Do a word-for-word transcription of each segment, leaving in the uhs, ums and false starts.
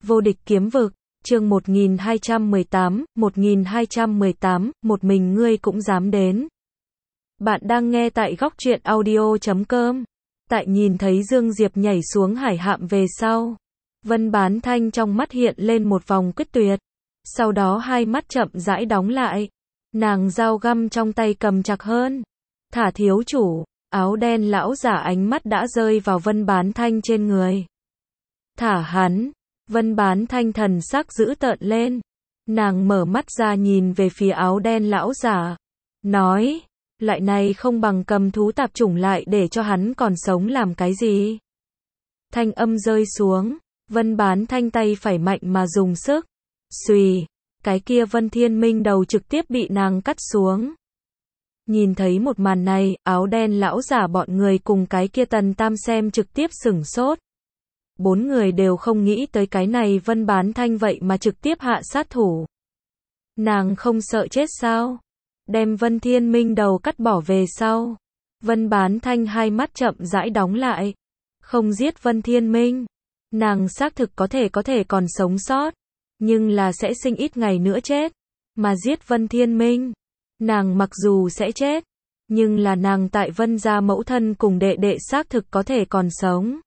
Vô địch kiếm vực, chương một nghìn hai trăm mười tám, một nghìn hai trăm mười tám, một mình ngươi cũng dám đến. Bạn đang nghe tại góc truyện audio chấm com. Tại nhìn thấy Dương Diệp nhảy xuống hải hạm về sau, Vân Bán Thanh trong mắt hiện lên một vòng quyết tuyệt. Sau đó hai mắt chậm rãi đóng lại. Nàng dao găm trong tay cầm chặt hơn. Thả thiếu chủ, áo đen lão giả ánh mắt đã rơi vào Vân Bán Thanh trên người. Thả hắn. Vân Bán Thanh thần sắc dữ tợn lên. Nàng mở mắt ra nhìn về phía áo đen lão giả. Nói, loại này không bằng cầm thú tạp chủng lại để cho hắn còn sống làm cái gì. Thanh âm rơi xuống. Vân Bán Thanh tay phải mạnh mà dùng sức. Xùy, cái kia Vân Thiên Minh đầu trực tiếp bị nàng cắt xuống. Nhìn thấy một màn này, áo đen lão giả bọn người cùng cái kia Tần Tam xem trực tiếp sửng sốt. Bốn người đều không nghĩ tới cái này Vân Bán Thanh vậy mà trực tiếp hạ sát thủ. Nàng không sợ chết sao? Đem Vân Thiên Minh đầu cắt bỏ về sau. Vân Bán Thanh hai mắt chậm rãi đóng lại. Không giết Vân Thiên Minh. Nàng xác thực có thể có thể còn sống sót. Nhưng là sẽ sinh ít ngày nữa chết. Mà giết Vân Thiên Minh. Nàng mặc dù sẽ chết. Nhưng là nàng tại Vân gia mẫu thân cùng đệ đệ xác thực có thể còn sống.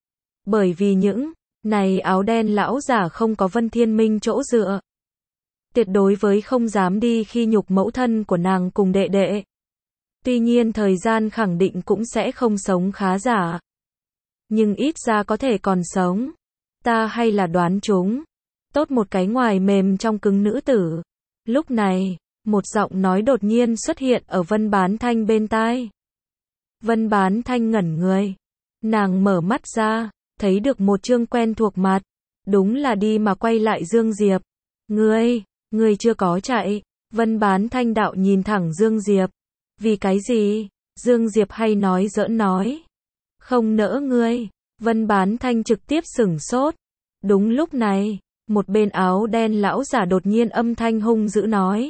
Bởi vì những này áo đen lão giả không có Vân Thiên Minh chỗ dựa. Tuyệt đối với không dám đi khi nhục mẫu thân của nàng cùng đệ đệ. Tuy nhiên thời gian khẳng định cũng sẽ không sống khá giả. Nhưng ít ra có thể còn sống. Ta hay là đoán chúng. Tốt một cái ngoài mềm trong cứng nữ tử. Lúc này, một giọng nói đột nhiên xuất hiện ở Vân Bán Thanh bên tai. Vân Bán Thanh ngẩn người. Nàng mở mắt ra. Thấy được một chương quen thuộc mặt. Đúng là đi mà quay lại Dương Diệp. Ngươi, ngươi chưa có chạy. Vân Bán Thanh đạo nhìn thẳng Dương Diệp. Vì cái gì? Dương Diệp hay nói giỡn nói. Không nỡ ngươi. Vân Bán Thanh trực tiếp sửng sốt. Đúng lúc này, một bên áo đen lão giả đột nhiên âm thanh hung dữ nói.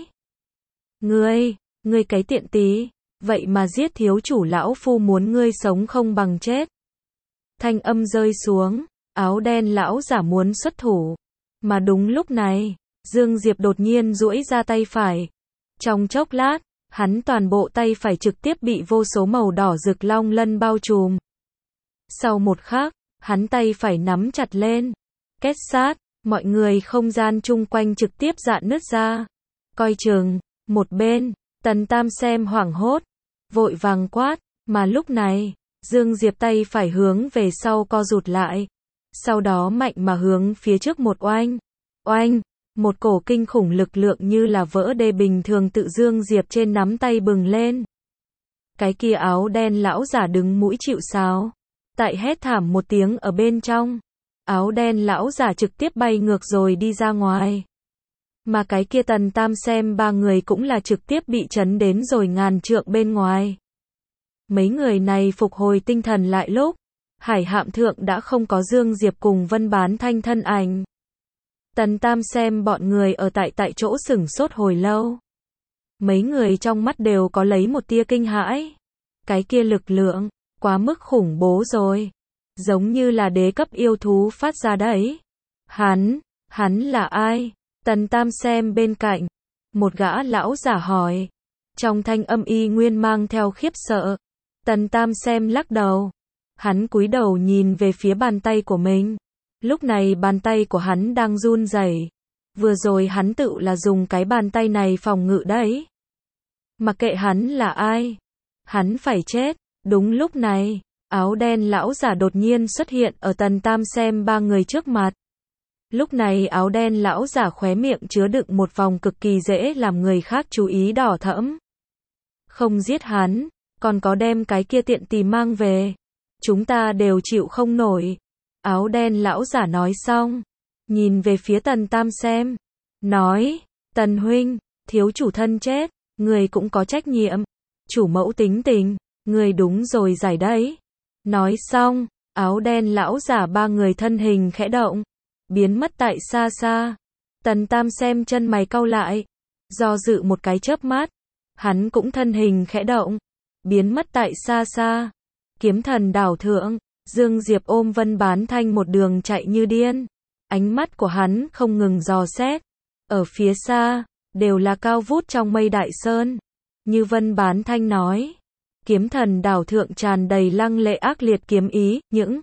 Ngươi, ngươi cái tiện tí. Vậy mà giết thiếu chủ lão phu muốn ngươi sống không bằng chết. Thanh âm rơi xuống, áo đen lão giả muốn xuất thủ. Mà đúng lúc này, Dương Diệp đột nhiên duỗi ra tay phải. Trong chốc lát, hắn toàn bộ tay phải trực tiếp bị vô số màu đỏ rực long lân bao trùm. Sau một khắc, hắn tay phải nắm chặt lên. Kết sát, mọi người không gian chung quanh trực tiếp rạn nứt ra. Coi chừng, một bên, Tần Tam xem hoảng hốt, vội vàng quát, mà lúc này, Dương Diệp tay phải hướng về sau co rụt lại. Sau đó mạnh mà hướng phía trước một oanh. Oanh, một cổ kinh khủng lực lượng như là vỡ đê bình thường tự Dương Diệp trên nắm tay bừng lên. Cái kia áo đen lão giả đứng mũi chịu sào. Tại hét thảm một tiếng ở bên trong. Áo đen lão giả trực tiếp bay ngược rồi đi ra ngoài. Mà cái kia Tần Tam xem ba người cũng là trực tiếp bị chấn đến rồi ngàn trượng bên ngoài. Mấy người này phục hồi tinh thần lại lúc, hải hạm thượng đã không có Dương Diệp cùng Vân Bán Thanh thân ảnh. Tần Tam xem bọn người ở tại tại chỗ sửng sốt hồi lâu. Mấy người trong mắt đều có lấy một tia kinh hãi. Cái kia lực lượng, quá mức khủng bố rồi. Giống như là đế cấp yêu thú phát ra đấy. Hắn, hắn là ai? Tần Tam xem bên cạnh. Một gã lão giả hỏi. Trong thanh âm y nguyên mang theo khiếp sợ. Tần Tam xem lắc đầu. Hắn cúi đầu nhìn về phía bàn tay của mình. Lúc này bàn tay của hắn đang run rẩy. Vừa rồi hắn tự là dùng cái bàn tay này phòng ngự đấy. Mặc kệ hắn là ai. Hắn phải chết. Đúng lúc này, áo đen lão giả đột nhiên xuất hiện ở Tần Tam xem ba người trước mặt. Lúc này áo đen lão giả khóe miệng chứa đựng một vòng cực kỳ dễ làm người khác chú ý đỏ thẫm. Không giết hắn. Còn có đem cái kia tiện tì mang về. Chúng ta đều chịu không nổi. Áo đen lão giả nói xong. Nhìn về phía Tần Tam xem. Nói, Tần huynh, thiếu chủ thân chết. Người cũng có trách nhiệm. Chủ mẫu tính tình. Người đúng rồi giải đấy. Nói xong, áo đen lão giả ba người thân hình khẽ động. Biến mất tại xa xa. Tần Tam xem chân mày cau lại. Do dự một cái chớp mắt. Hắn cũng thân hình khẽ động. Biến mất tại xa xa. Kiếm thần đảo thượng, Dương Diệp ôm Vân Bán Thanh một đường chạy như điên. Ánh mắt của hắn không ngừng dò xét. Ở phía xa, đều là cao vút trong mây đại sơn. Như Vân Bán Thanh nói, kiếm thần đảo thượng tràn đầy lăng lệ ác liệt kiếm ý, những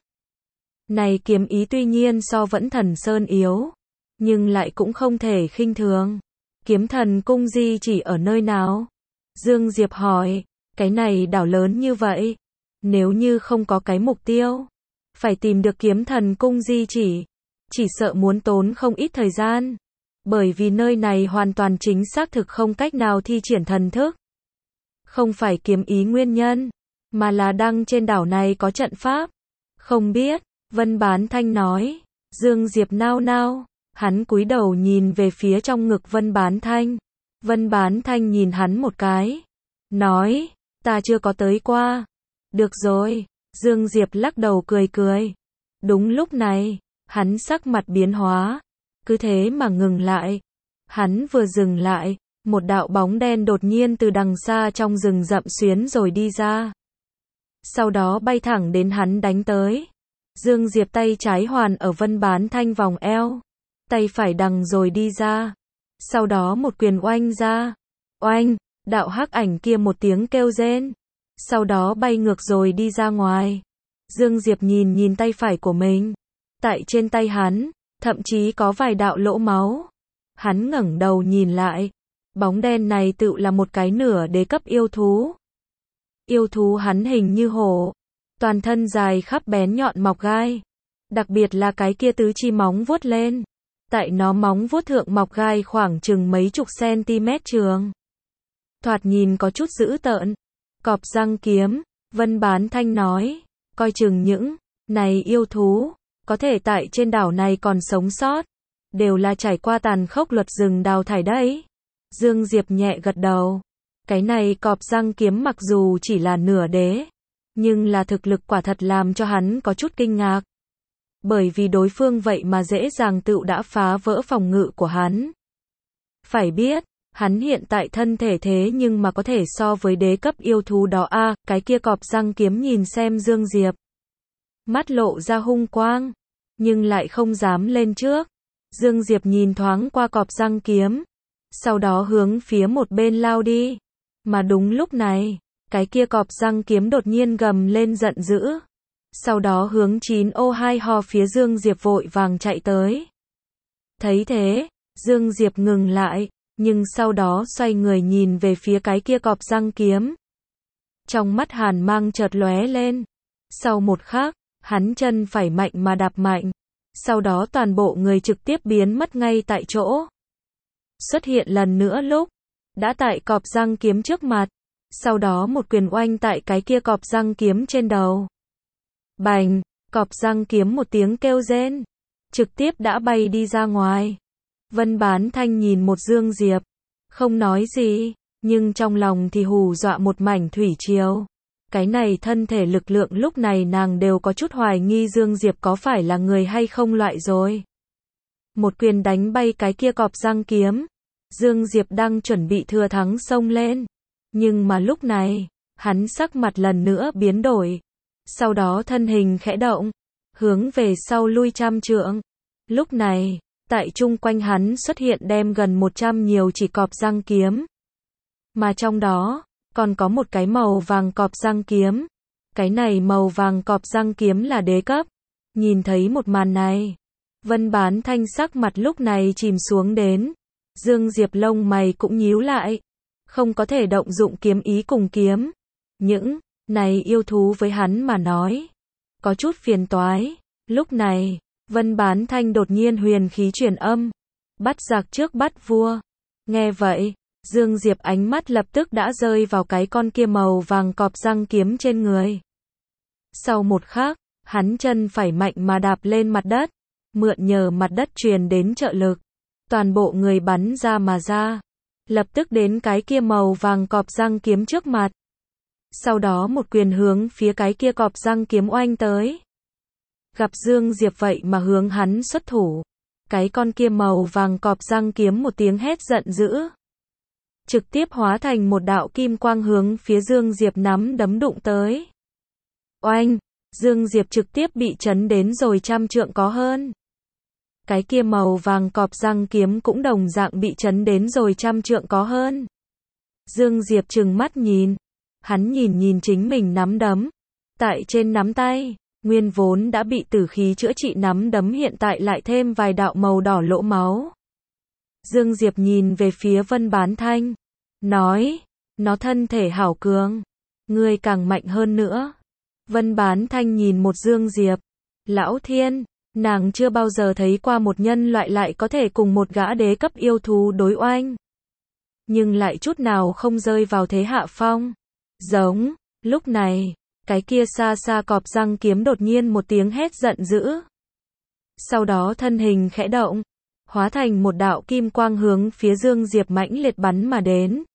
này kiếm ý tuy nhiên so Vẫn Thần Sơn yếu, nhưng lại cũng không thể khinh thường. Kiếm thần cung di chỉ ở nơi nào? Dương Diệp hỏi, cái này đảo lớn như vậy, nếu như không có cái mục tiêu, phải tìm được kiếm thần cung di chỉ, chỉ sợ muốn tốn không ít thời gian, bởi vì nơi này hoàn toàn chính xác thực không cách nào thi triển thần thức. Không phải kiếm ý nguyên nhân, mà là đăng trên đảo này có trận pháp. Không biết, Vân Bán Thanh nói. Dương Diệp nao nao, hắn cúi đầu nhìn về phía trong ngực Vân Bán Thanh. Vân Bán Thanh nhìn hắn một cái, nói, ta chưa có tới qua. Được rồi, Dương Diệp lắc đầu cười cười. Đúng lúc này, hắn sắc mặt biến hóa, cứ thế mà ngừng lại. Hắn vừa dừng lại, một đạo bóng đen đột nhiên từ đằng xa trong rừng rậm xuyến rồi đi ra. Sau đó bay thẳng đến hắn đánh tới. Dương Diệp tay trái hoàn ở Vân Bán Thanh vòng eo, tay phải đằng rồi đi ra. Sau đó một quyền oanh ra. Oanh, đạo hắc ảnh kia một tiếng kêu rên. Sau đó bay ngược rồi đi ra ngoài. Dương Diệp nhìn nhìn tay phải của mình. Tại trên tay hắn, thậm chí có vài đạo lỗ máu. Hắn ngẩng đầu nhìn lại. Bóng đen này tự là một cái nửa đế cấp yêu thú. Yêu thú hắn hình như hổ, toàn thân dài khắp bén nhọn mọc gai. Đặc biệt là cái kia tứ chi móng vuốt lên. Tại nó móng vuốt thượng mọc gai khoảng chừng mấy chục cm trường. Thoạt nhìn có chút dữ tợn. Cọp răng kiếm, Vân Bán Thanh nói, coi chừng những này yêu thú, có thể tại trên đảo này còn sống sót, đều là trải qua tàn khốc luật rừng đào thải đấy. Dương Diệp nhẹ gật đầu. Cái này cọp răng kiếm mặc dù chỉ là nửa đế, nhưng là thực lực quả thật làm cho hắn có chút kinh ngạc. Bởi vì đối phương vậy mà dễ dàng tự đã phá vỡ phòng ngự của hắn. Phải biết, hắn hiện tại thân thể thế nhưng mà có thể so với đế cấp yêu thú đó a. À, cái kia cọp răng kiếm nhìn xem Dương Diệp, mắt lộ ra hung quang, nhưng lại không dám lên trước. Dương Diệp nhìn thoáng qua cọp răng kiếm, sau đó hướng phía một bên lao đi. Mà đúng lúc này, cái kia cọp răng kiếm đột nhiên gầm lên giận dữ. Sau đó hướng chín ô hai ho phía Dương Diệp vội vàng chạy tới. Thấy thế, Dương Diệp ngừng lại, nhưng sau đó xoay người nhìn về phía cái kia cọp răng kiếm. Trong mắt hàn mang chợt lóe lên. Sau một khắc, hắn chân phải mạnh mà đạp mạnh. Sau đó toàn bộ người trực tiếp biến mất ngay tại chỗ. Xuất hiện lần nữa lúc, đã tại cọp răng kiếm trước mặt. Sau đó một quyền oanh tại cái kia cọp răng kiếm trên đầu. Bành, cọp răng kiếm một tiếng kêu rên, trực tiếp đã bay đi ra ngoài. Vân Bán Thanh nhìn một Dương Diệp, không nói gì, nhưng trong lòng thì hù dọa một mảnh thủy triều. Cái này thân thể lực lượng lúc này nàng đều có chút hoài nghi Dương Diệp có phải là người hay không loại rồi. Một quyền đánh bay cái kia cọp răng kiếm. Dương Diệp đang chuẩn bị thừa thắng xông lên. Nhưng mà lúc này, hắn sắc mặt lần nữa biến đổi. Sau đó thân hình khẽ động, hướng về sau lui trăm trượng. Lúc này, tại chung quanh hắn xuất hiện đem gần một trăm nhiều chỉ cọp răng kiếm. Mà trong đó, còn có một cái màu vàng cọp răng kiếm. Cái này màu vàng cọp răng kiếm là đế cấp. Nhìn thấy một màn này, Vân Bán Thanh sắc mặt lúc này chìm xuống đến. Dương Diệp lông mày cũng nhíu lại. Không có thể động dụng kiếm ý cùng kiếm. Những này yêu thú với hắn mà nói, có chút phiền toái. Lúc này, Vân Bán Thanh đột nhiên huyền khí truyền âm. Bắt giặc trước bắt vua. Nghe vậy, Dương Diệp ánh mắt lập tức đã rơi vào cái con kia màu vàng cọp răng kiếm trên người. Sau một khắc, hắn chân phải mạnh mà đạp lên mặt đất, mượn nhờ mặt đất truyền đến trợ lực. Toàn bộ người bắn ra mà ra, lập tức đến cái kia màu vàng cọp răng kiếm trước mặt. Sau đó một quyền hướng phía cái kia cọp răng kiếm oanh tới. Gặp Dương Diệp vậy mà hướng hắn xuất thủ. Cái con kia màu vàng cọp răng kiếm một tiếng hét giận dữ, trực tiếp hóa thành một đạo kim quang hướng phía Dương Diệp nắm đấm đụng tới. Oanh, Dương Diệp trực tiếp bị chấn đến rồi trăm trượng có hơn. cái kia màu vàng cọp răng kiếm cũng đồng dạng bị chấn đến rồi trăm trượng có hơn. Dương Diệp trừng mắt nhìn, hắn nhìn nhìn chính mình nắm đấm, tại trên nắm tay, nguyên vốn đã bị tử khí chữa trị nắm đấm hiện tại lại thêm vài đạo màu đỏ lỗ máu. Dương Diệp nhìn về phía Vân Bán Thanh, nói, nó thân thể hảo cường, ngươi càng mạnh hơn nữa. Vân Bán Thanh nhìn một Dương Diệp, lão thiên, nàng chưa bao giờ thấy qua một nhân loại lại có thể cùng một gã đế cấp yêu thú đối oanh. Nhưng lại chút nào không rơi vào thế hạ phong. Giống, lúc này, cái kia xa xa cọp răng kiếm đột nhiên một tiếng hét giận dữ. Sau đó thân hình khẽ động, hóa thành một đạo kim quang hướng phía Dương Diệp mãnh liệt bắn mà đến.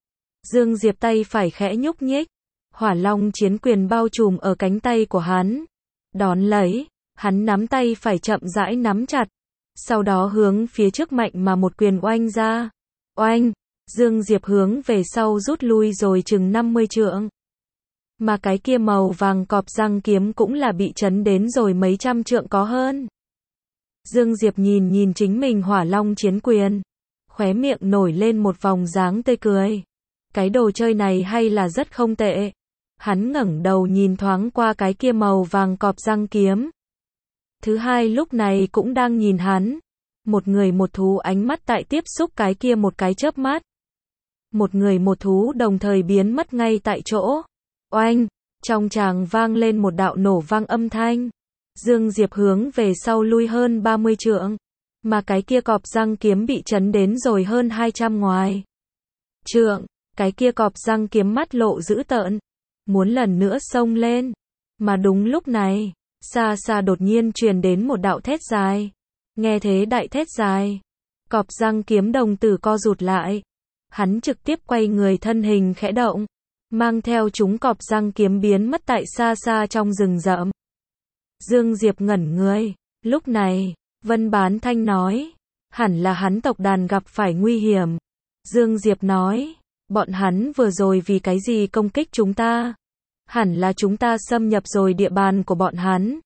Dương Diệp tay phải khẽ nhúc nhích, hỏa long chiến quyền bao trùm ở cánh tay của hắn. Đón lấy, hắn nắm tay phải chậm rãi nắm chặt, sau đó hướng phía trước mạnh mà một quyền oanh ra. Oanh, Dương Diệp hướng về sau rút lui rồi chừng năm mươi trượng. Mà cái kia màu vàng cọp răng kiếm cũng là bị chấn đến rồi mấy trăm trượng có hơn. Dương Diệp nhìn nhìn chính mình hỏa long chiến quyền, khóe miệng nổi lên một vòng dáng tươi cười. Cái đồ chơi này hay là rất không tệ. Hắn ngẩng đầu nhìn thoáng qua cái kia màu vàng cọp răng kiếm. Thứ hai lúc này cũng đang nhìn hắn. Một người một thú ánh mắt tại tiếp xúc cái kia một cái chớp mắt. Một người một thú đồng thời biến mất ngay tại chỗ. Oanh, trong tràng vang lên một đạo nổ vang âm thanh. Dương Diệp hướng về sau lui hơn ba mươi trượng. Mà cái kia cọp răng kiếm bị chấn đến rồi hơn hai trăm ngoài trượng. Cái kia cọp răng kiếm mắt lộ dữ tợn, muốn lần nữa xông lên. Mà đúng lúc này, xa xa đột nhiên truyền đến một đạo thét dài. Nghe thế đại thét dài, cọp răng kiếm đồng tử co rụt lại. Hắn trực tiếp quay người thân hình khẽ động, mang theo chúng cọp răng kiếm biến mất tại xa xa trong rừng rậm. Dương Diệp ngẩn người, lúc này, Vân Bán Thanh nói, hẳn là hắn tộc đàn gặp phải nguy hiểm. Dương Diệp nói, bọn hắn vừa rồi vì cái gì công kích chúng ta? Hẳn là chúng ta xâm nhập rồi địa bàn của bọn hắn.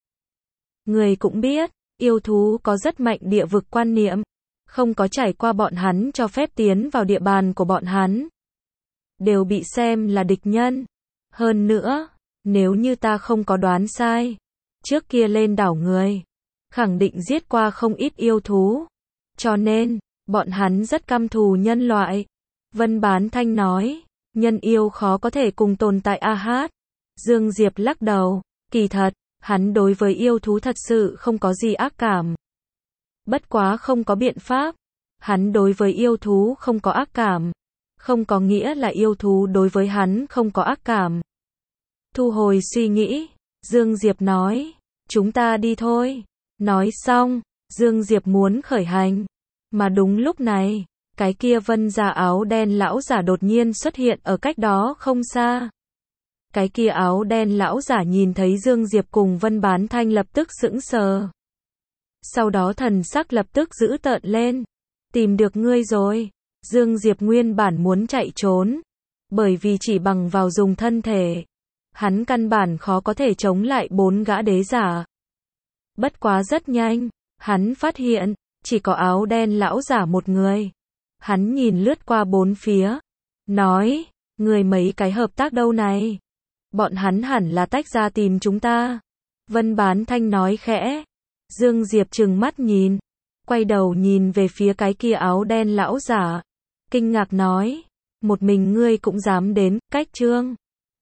Người cũng biết, yêu thú có rất mạnh địa vực quan niệm, không có trải qua bọn hắn cho phép tiến vào địa bàn của bọn hắn, đều bị xem là địch nhân. Hơn nữa, nếu như ta không có đoán sai, trước kia lên đảo người, khẳng định giết qua không ít yêu thú, cho nên, bọn hắn rất căm thù nhân loại. Vân Bán Thanh nói, nhân yêu khó có thể cùng tồn tại a hát. Dương Diệp lắc đầu, kỳ thật, hắn đối với yêu thú thật sự không có gì ác cảm. Bất quá không có biện pháp, hắn đối với yêu thú không có ác cảm, không có nghĩa là yêu thú đối với hắn không có ác cảm. Thu hồi suy nghĩ, Dương Diệp nói, chúng ta đi thôi. Nói xong, Dương Diệp muốn khởi hành, mà đúng lúc này, cái kia Vân gia áo đen lão giả đột nhiên xuất hiện ở cách đó không xa. Cái kia áo đen lão giả nhìn thấy Dương Diệp cùng Vân Bán Thanh lập tức sững sờ. Sau đó thần sắc lập tức dữ tợn lên. Tìm được ngươi rồi. Dương Diệp nguyên bản muốn chạy trốn, bởi vì chỉ bằng vào dùng thân thể, hắn căn bản khó có thể chống lại bốn gã đế giả. Bất quá rất nhanh, hắn phát hiện, chỉ có áo đen lão giả một người. Hắn nhìn lướt qua bốn phía, nói, người mấy cái hợp tác đâu này? Bọn hắn hẳn là tách ra tìm chúng ta. Vân Bán Thanh nói khẽ. Dương Diệp trừng mắt nhìn, quay đầu nhìn về phía cái kia áo đen lão giả, kinh ngạc nói, một mình ngươi cũng dám đến, cách trương.